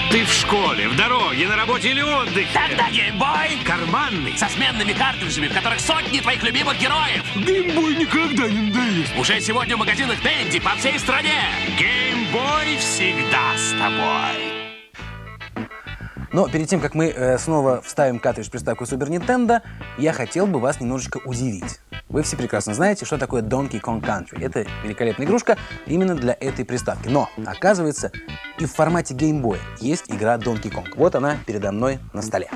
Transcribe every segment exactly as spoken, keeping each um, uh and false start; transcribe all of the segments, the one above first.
Ты в школе, в дороге, на работе или отдыхе? Тогда геймбой Карманный. со сменными картриджами, в которых сотни твоих любимых героев. Геймбой никогда не надоест. Уже сегодня в магазинах Денди по всей стране. Геймбой всегда с тобой. Но перед тем, как мы э, снова вставим картридж в приставку Super Nintendo, я хотел бы вас немножечко удивить. Вы все прекрасно знаете, что такое Donkey Kong Country. Это великолепная игрушка именно для этой приставки. Но, оказывается, и в формате Game Boy есть игра Donkey Kong. Вот она передо мной на столе.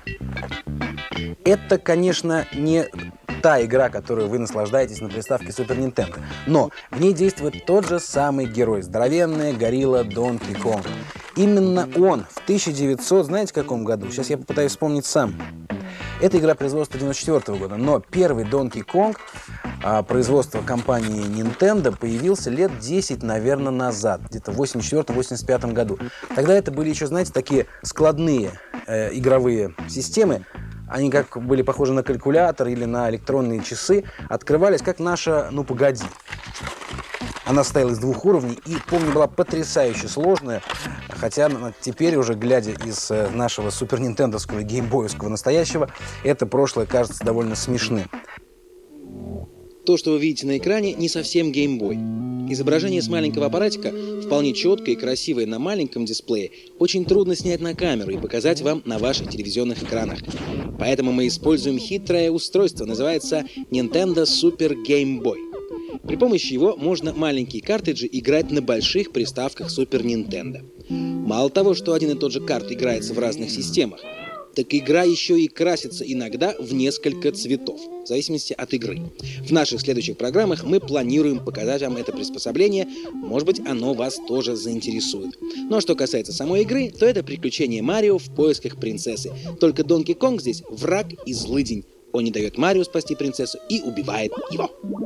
Это, конечно, не та игра, которую вы наслаждаетесь на приставке Super Nintendo. Но в ней действует тот же самый герой, здоровенная горилла Donkey Kong. Именно он в тысяча девятисотом, знаете, каком году? Сейчас я попытаюсь вспомнить сам. Это игра производства девяносто четвёртого года, но первый Donkey Kong а, производства компании Nintendo появился лет десять, наверное, назад, где-то в восемьдесят четвёртом — восемьдесят пятом году. Тогда это были еще, знаете, такие складные э, игровые системы. Они как были похожи на калькулятор или на электронные часы, открывались как наша «Ну, погоди». Она состояла из двух уровней и, помню, была потрясающе сложная, хотя теперь уже, глядя из нашего супер нинтендовского и геймбоевского настоящего, это прошлое кажется довольно смешным. То, что вы видите на экране, не совсем геймбой. Изображение с маленького аппаратика, вполне четкое и красивое на маленьком дисплее, очень трудно снять на камеру и показать вам на ваших телевизионных экранах. Поэтому мы используем хитрое устройство, называется Nintendo Super Game Boy. При помощи его можно маленькие картриджи играть на больших приставках Super Nintendo. Мало того, что один и тот же карт играется в разных системах, так игра еще и красится иногда в несколько цветов, в зависимости от игры. В наших следующих программах мы планируем показать вам это приспособление, может быть, оно вас тоже заинтересует. Ну а что касается самой игры, то это приключение Марио в поисках принцессы. Только Donkey Kong здесь враг и злыдень. Он не дает Марио спасти принцессу и убивает его.